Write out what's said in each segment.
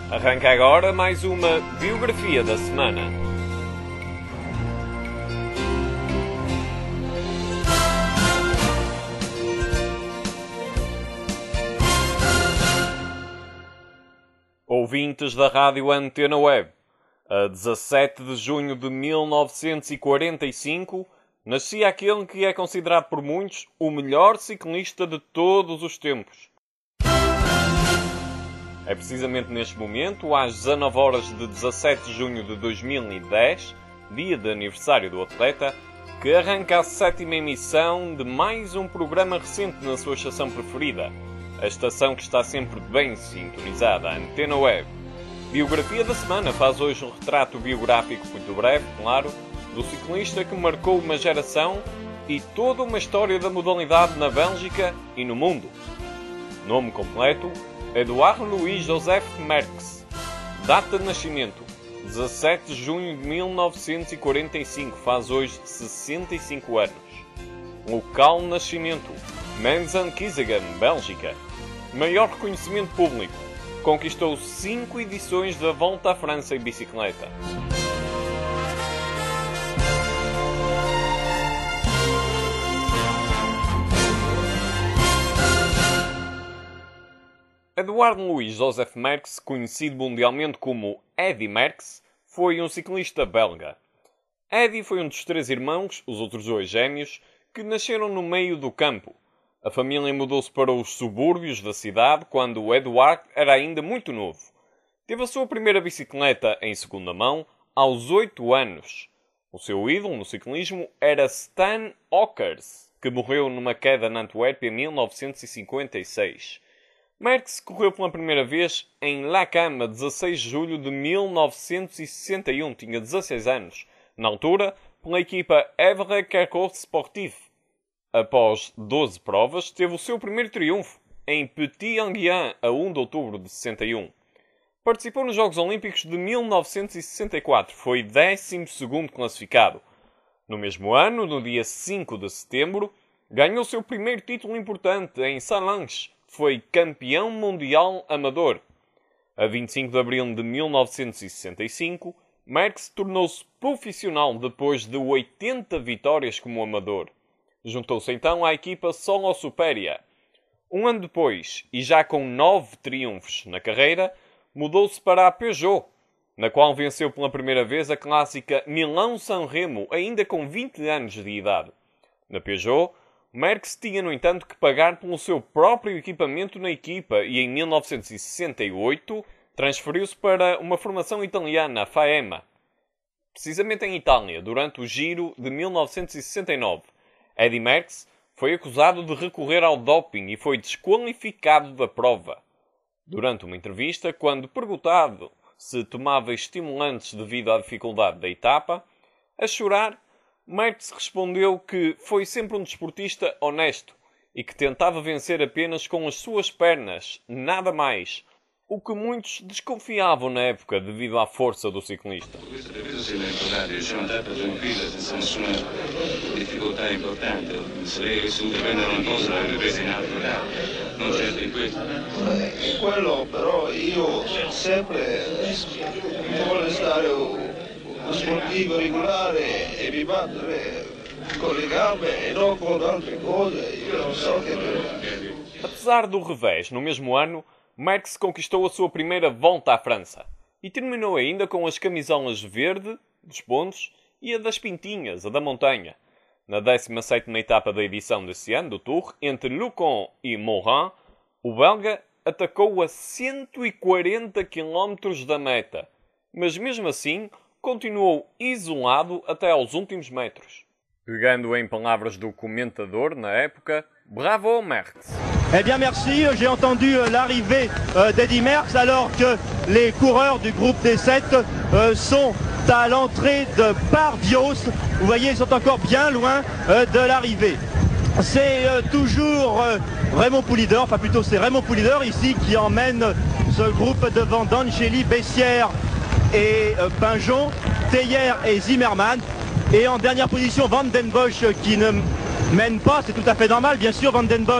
Arranca agora mais uma biografia da semana. Ouvintes da Rádio Antena Web, a 17 de junho de 1945, nascia aquele que é considerado por muitos o melhor ciclista de todos os tempos. É precisamente neste momento, às 19 horas de 17 de junho de 2010, dia de aniversário do atleta, que arranca a 7ª emissão de mais um programa recente na sua estação preferida, a estação que está sempre bem sintonizada, a Antena Web. Biografia da semana faz hoje um retrato biográfico muito breve, claro, do ciclista que marcou uma geração e toda uma história da modalidade na Bélgica e no mundo. Nome completo: Édouard Louis Joseph Merckx. Data de nascimento: 17 de junho de 1945, faz hoje 65 anos. Local de nascimento: Menzan-Kizegem, Bélgica. Maior reconhecimento público: conquistou 5 edições da Volta à França em bicicleta. Édouard Louis Joseph Merckx, conhecido mundialmente como Eddy Merckx, foi um ciclista belga. Eddy foi um dos 3 irmãos, os outros 2 gêmeos, que nasceram no meio do campo. A família mudou-se para os subúrbios da cidade quando o Édouard era ainda muito novo. Teve a sua primeira bicicleta em segunda mão aos 8 anos. O seu ídolo no ciclismo era Stan Ockers, que morreu numa queda na Antuérpia em 1956. Merckx correu pela primeira vez em Lacan a 16 de julho de 1961, tinha 16 anos, na altura pela equipa Evre Kerkhoff Sportif. Após 12 provas, teve o seu primeiro triunfo em Petit-Enghien a 1 de outubro de 61. Participou nos Jogos Olímpicos de 1964, foi 12º classificado. No mesmo ano, no dia 5 de setembro, ganhou o seu primeiro título importante em Salanches. Foi campeão mundial amador. A 25 de abril de 1965, Merckx tornou-se profissional depois de 80 vitórias como amador. Juntou-se então à equipa Solo Superia. Um ano depois, e já com 9 triunfos na carreira, mudou-se para a Peugeot, na qual venceu pela primeira vez a clássica Milão-San Remo, ainda com 20 anos de idade. Na Peugeot, Merckx tinha, no entanto, que pagar pelo seu próprio equipamento na equipa e, em 1968, transferiu-se para uma formação italiana, a Faema. Precisamente em Itália, durante o Giro de 1969, Eddy Merckx foi acusado de recorrer ao doping e foi desqualificado da prova. Durante uma entrevista, quando perguntado se tomava estimulantes devido à dificuldade da etapa, a chorar, Merckx respondeu que foi sempre um desportista honesto e que tentava vencer apenas com as suas pernas, nada mais, o que muitos desconfiavam na época devido à força do ciclista. Quello però io sempre vuole stare un sportivo regolare e mi battere con le gambe e non con altre cose, io non so che... Apesar do revés, no mesmo ano, Merckx conquistou a sua primeira Volta à França e terminou ainda com as camisolas verde, dos pontos, e a das pintinhas, a da montanha. Na 17ª etapa da edição desse ano, do Tour, entre Luçon e Morin, o belga atacou a 140 km da meta, mas mesmo assim continuou isolado até aos últimos metros. Pegando em palavras do comentador na época, bravo Merckx. Eh bien merci, j'ai entendu l'arrivée d'Eddy Merckx alors que les coureurs du groupe des 7 sont à l'entrée de Barbios. Vous voyez, ils sont encore bien loin de l'arrivée. C'est toujours Raymond Poulidor, enfin plutôt c'est Raymond Poulidor ici qui emmène ce groupe devant D'Angeli, Bessières et Pinjon, Teillier et Zimmermann. Et en dernière position, Van den Bosch qui ne mène pas, c'est tout à fait normal bien sûr. Van den Bosch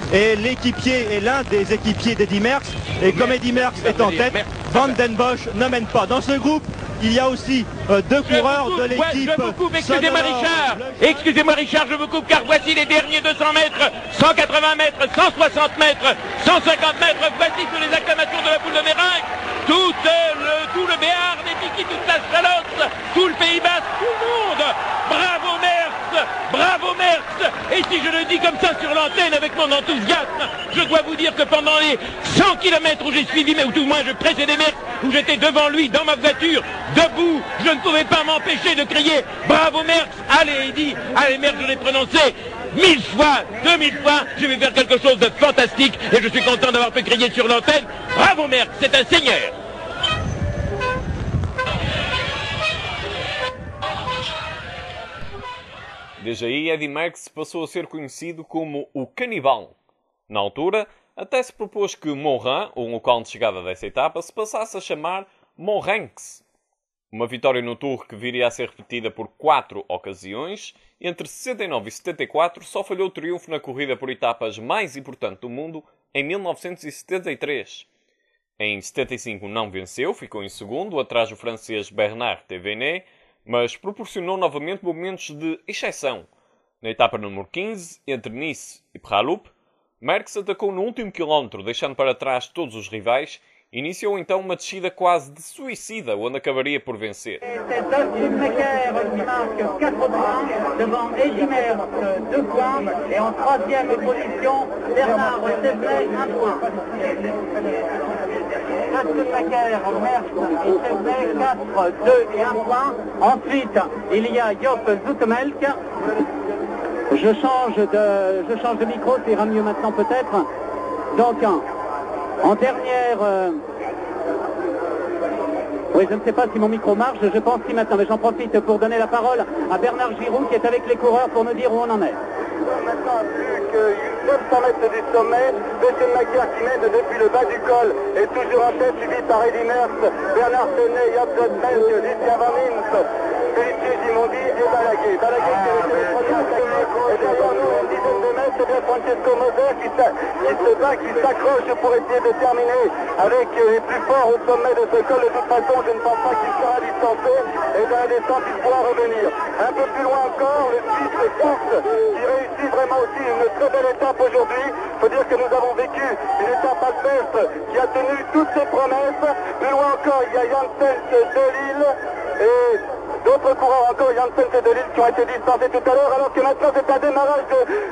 et l'équipier est l'un des équipiers d'Eddy Merckx. Et comme Eddy Merckx est en tête, Van den Bosch ne mène pas. Dans ce groupe, il y a aussi deux coureurs de l'équipe. Je vous coupe, excusez-moi Richard, excusez-moi Richard, je vous coupe car voici les derniers 200 mètres, 180 mètres, 160 mètres, 150 mètres, voici toutes les acclamations de la poule de Meringues, tout le Béarn, les Tiki, toute la Chalosse, tout le Pays Basque, tout le monde. Bravo Merckx, bravo Merckx. Et si je le dis comme ça sur l'antenne avec mon enthousiasme, je dois vous dire que pendant les 100 km où j'ai suivi, mais ou tout au moins je précédais Merckx, où j'étais devant lui dans ma voiture, debout, je ne pouvais pas m'empêcher de crier bravo Merckx. Allez Eddy, allez Merckx, je l'ai prononcé 1000 fois, 2000 fois, je vais faire quelque chose de fantastique et je suis content d'avoir pu crier sur l'antenne bravo Merckx, c'est un seigneur. Desde aí, Eddy Merckx passou a ser conhecido como o Canibal. Na altura, até se propôs que Monran, o local de chegada dessa etapa, se passasse a chamar Monrenx. Uma vitória no Tour que viria a ser repetida por 4 ocasiões. Entre 69 e 74 só falhou o triunfo na corrida por etapas mais importante do mundo em 1973. Em 75 não venceu, ficou em segundo, atrás do francês Bernard Thévenet, mas proporcionou novamente momentos de exceção. Na etapa número 15, entre Nice e Pralupes, Merckx atacou no último quilómetro, deixando para trás todos os rivais, e iniciou então uma descida quase de suicida, onde acabaria por vencer. C'est Dustin Macaire qui marque 4 points devant Eddy Merckx 2 points et en troisième position Bernard Thévenet 1 point. Dustin Macaire, Merckx et Thévenet 4, 2 et 1 point. Ensuite il y a Joop Zoetemelk. Je change de micro, ça ira mieux maintenant peut-être. Donc en dernière... Oui, je ne sais pas si mon micro marche, je pense si maintenant, mais j'en profite pour donner la parole à Bernard Giroux qui est avec les coureurs pour nous dire où on en est. Maintenant, plus que 900 mètres du sommet, Dustin Macaire qui mène depuis le bas du col est toujours en tête, suivi par Eddy Merckx, Bernard Thévenet, Joop Zoetemelk, Lucien Van Lint, Felice Gimondi et Balaguer. Balaguer qui est le premier attaqué, et devant nous, une dizaine de mètres, c'est bien Francesco Moser qui se bat, qui s'accroche pour essayer de terminer avec les plus forts au sommet de ce col. De toute façon, je ne pense pas qu'il sera distancé, et dans la descente, il pourra revenir. Un peu plus loin encore, le Suisse Fuchs qui réussit vraiment aussi une très belle étape aujourd'hui. Il faut dire que nous avons vécu une étape alpestre qui a tenu toutes ses promesses. Plus loin encore, il y a Janssens de Lille et d'autres coureurs encore, Janssens et de Lille, qui ont été distancés tout à l'heure, alors que maintenant c'est un démarrage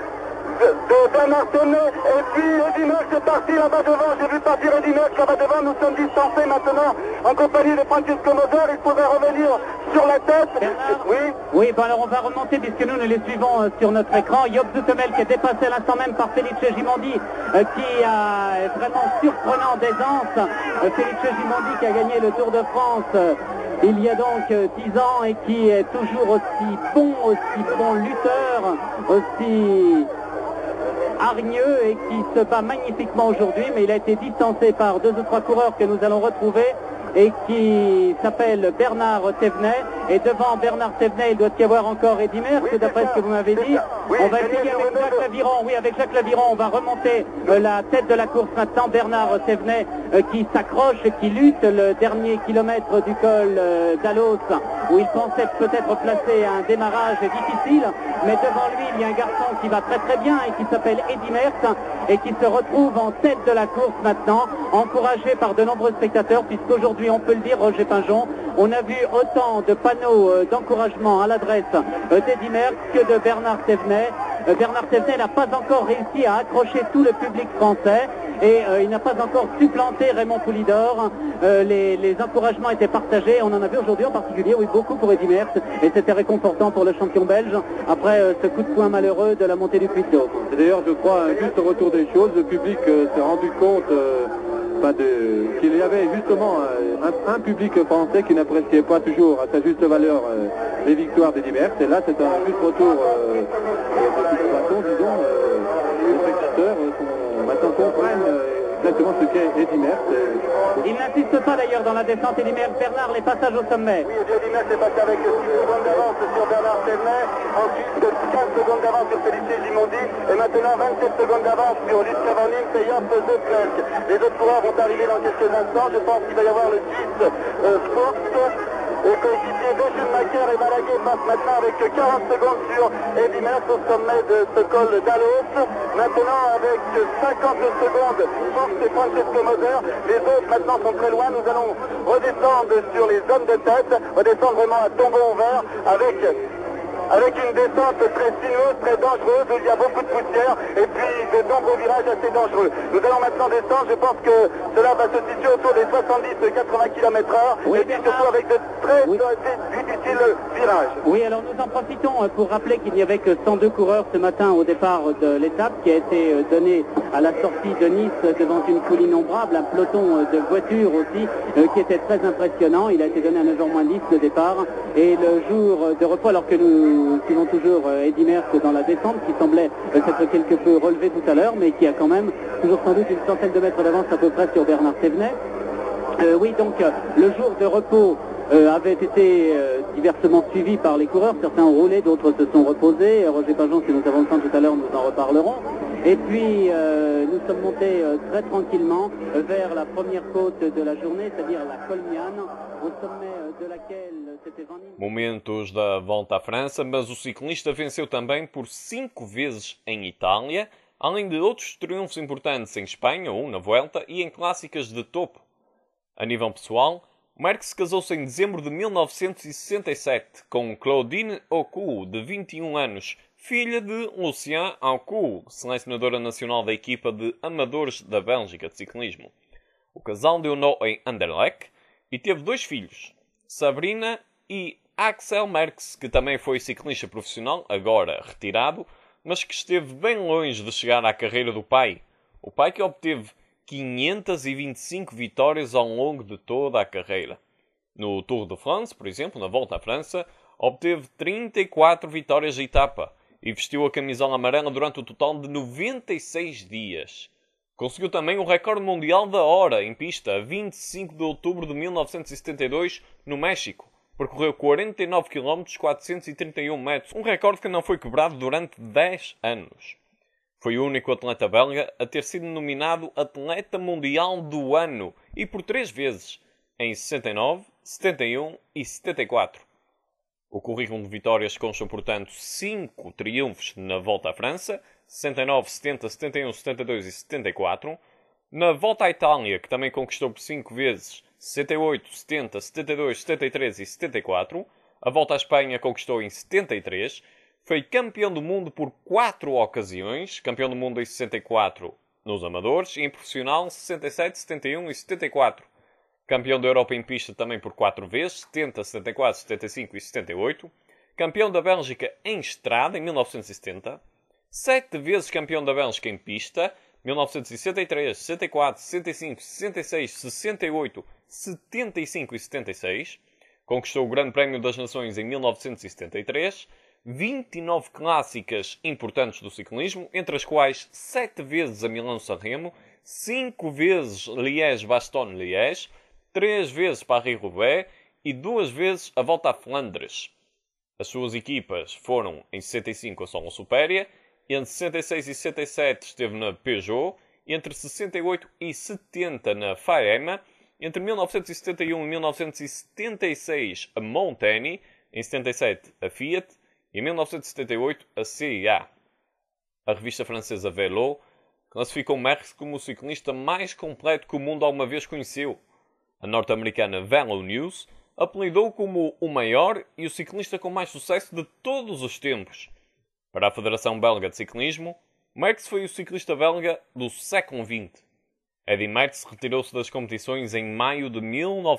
de Bernard Thévenet, et puis Eddy Merckx est parti là-bas devant, j'ai vu partir Eddy Merckx là-bas devant, nous sommes distancés maintenant en compagnie de Francesco Moser, il faudrait revenir sur la tête. Bernard, oui, bon alors on va remonter puisque nous les suivons sur notre écran. Joop Zoetemelk qui est dépassé à l'instant même par Felice Gimondi qui a vraiment surprenant d'aisance. Felice Gimondi qui a gagné le Tour de France il y a donc 10 ans et qui est toujours aussi bon lutteur, aussi hargneux et qui se bat magnifiquement aujourd'hui, mais il a été distancé par 2 ou 3 coureurs que nous allons retrouver et qui s'appelle Bernard Thévenet. Et devant Bernard Thévenet, il doit y avoir encore Eddy Merckx, d'après ce que vous m'avez dit. On va essayer avec Jacques Laviron. Oui, avec Jacques Laviron, on va remonter la tête de la course maintenant. Bernard Thévenet qui s'accroche, qui lutte le dernier kilomètre du col d'Alos, où il pensait peut-être placer un démarrage difficile. Mais devant lui, il y a un garçon qui va très très bien et qui s'appelle Eddy Merckx et qui se retrouve en tête de la course maintenant, encouragé par de nombreux spectateurs, puisqu'aujourd'hui, on peut le dire, Roger Pinjon, on a vu autant de panneaux d'encouragement à l'adresse d'Eddy Merckx que de Bernard Thévenet. Bernard Thévenet n'a pas encore réussi à accrocher tout le public français et il n'a pas encore supplanté Raymond Poulidor. Les encouragements étaient partagés. On en a vu aujourd'hui en particulier, oui, beaucoup pour Eddy Merckx, et c'était réconfortant pour le champion belge après ce coup de poing malheureux de la montée du Puy-de-Dôme. D'ailleurs, je crois, juste au retour des choses, le public s'est rendu compte qu'il y avait justement un public français qui n'appréciait pas toujours à sa juste valeur les victoires d'Eddy Merckx. Et là, c'est un juste retour de toute façon, disons, les spectateurs maintenant comprennent exactement ce qu'est Eddy Merckx. Il n'insiste pas d'ailleurs dans la descente. Eddy Merckx, Bernard, les passages au sommet. Oui, Eddy Merckx est passé avec 6 secondes d'avance sur Bernard Thévenet, ensuite 15 secondes d'avance sur Felice Gimondi, et maintenant 27 secondes d'avance sur Luc Cavanning et Job Zoetemelk. Les autres coureurs vont arriver dans quelques instants. Je pense qu'il va y avoir le Suisse Fuchs. Et coéquipier de Schumacher et Balaguer passe maintenant avec 40 secondes sur Eddy Merckx au sommet de ce col d'Alos. Maintenant avec 50 secondes Fuchs et Francesco Moser. Les autres maintenant sont très loin. Nous allons redescendre sur les zones de tête, redescendre vraiment à tombeau ouvert avec une descente très sinueuse, très dangereuse, où il y a beaucoup de poussière et puis de nombreux virages assez dangereux. Nous allons maintenant descendre, je pense que cela va se situer autour des 70-80 km/h, oui, et puis surtout avec de très difficiles virages. Oui, alors nous en profitons pour rappeler qu'il n'y avait que 102 coureurs ce matin au départ de l'étape qui a été donnée à la sortie de Nice devant une foule innombrable, un peloton de voitures aussi qui était très impressionnant. Il a été donné à 9h moins 10 le départ et le jour de repos, alors que nous suivons toujours Eddy Merckx dans la descente qui semblait s'être quelque peu relevé tout à l'heure, mais qui a quand même toujours sans doute une centaine de mètres d'avance à peu près sur Bernard Thévenet. Oui, donc le jour de repos avait été diversement suivi par les coureurs. Certains ont roulé, d'autres se sont reposés. Roger Pageon, si nous avons le temps tout à l'heure, nous en reparlerons. Et puis nous sommes montés très tranquillement vers la première côte de la journée, c'est-à-dire la Colmiane, au sommet de laquelle c'était 20 000... Momentos da volta à França, mas o ciclista venceu também por 5 vezes em Itália, além de outros triunfos importantes em Espanha, na Vuelta, e em clássicas de topo. A nível pessoal, Merckx casou-se em dezembro de 1967 com Claudine Aucoux, de 21 anos, filha de Lucien Aucoux, selecionadora nacional da equipa de amadores da Bélgica de ciclismo. O casal deu nó em Anderlecht e teve 2 filhos, Sabrina e Axel Merckx, que também foi ciclista profissional, agora retirado, mas que esteve bem longe de chegar à carreira do pai. O pai que obteve 525 vitórias ao longo de toda a carreira. No Tour de France, por exemplo, na Volta à França, obteve 34 vitórias de etapa e vestiu a camisola amarela durante o total de 96 dias. Conseguiu também o recorde mundial da hora em pista, a 25 de outubro de 1972, no México. Percorreu 49 km, 431 metros, um recorde que não foi quebrado durante 10 anos. Foi o único atleta belga a ter sido nominado Atleta Mundial do Ano, e por 3 vezes, em 69, 71 e 74. O currículo de vitórias consta, portanto, 5 triunfos na Volta à França, 69, 70, 71, 72 e 74. Na Volta à Itália, que também conquistou por 5 vezes, 68, 70, 72, 73 e 74. A Volta à Espanha conquistou em 73. Foi campeão do mundo por 4 ocasiões. Campeão do mundo em 64 nos amadores e em profissional 67, 71 e 74. Campeão da Europa em pista também por 4 vezes, 70, 74, 75 e 78. Campeão da Bélgica em estrada em 1970. 7 vezes campeão da Bélgica em pista, 1963, 64, 65, 66, 68, 75 e 76. Conquistou o Grande Prémio das Nações em 1973. 29 clássicas importantes do ciclismo, entre as quais 7 vezes a Milão-San Remo, 5 vezes Liège-Bastogne-Liège, 3 vezes Paris-Roubaix e 2 vezes a Volta a Flandres. As suas equipas foram em 65 a Solon Supéria, entre 66 e 67 esteve na Peugeot, entre 68 e 70 na Faema, entre 1971 e 1976 a Montaigne, em 77 a Fiat e em 1978 a CIA. A revista francesa Vélo classificou Merckx como o ciclista mais completo que o mundo alguma vez conheceu. A norte-americana Vélo News apelidou-o como o maior e o ciclista com mais sucesso de todos os tempos. Para a Federação Belga de Ciclismo, Merckx foi o ciclista belga do século XX. Eddy Merckx retirou-se das competições em maio de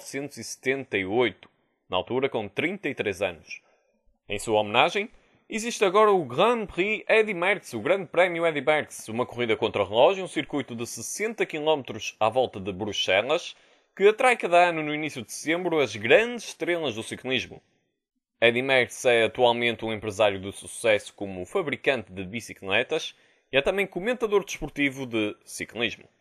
1978, na altura com 33 anos. Em sua homenagem, existe agora o Grand Prix Eddy Merckx, o Grande Prémio Eddy Merckx, uma corrida contra relógio, um circuito de 60 km à volta de Bruxelas, que atrai cada ano no início de setembro as grandes estrelas do ciclismo. Eddy Merckx é atualmente um empresário de sucesso como fabricante de bicicletas e é também comentador desportivo de ciclismo.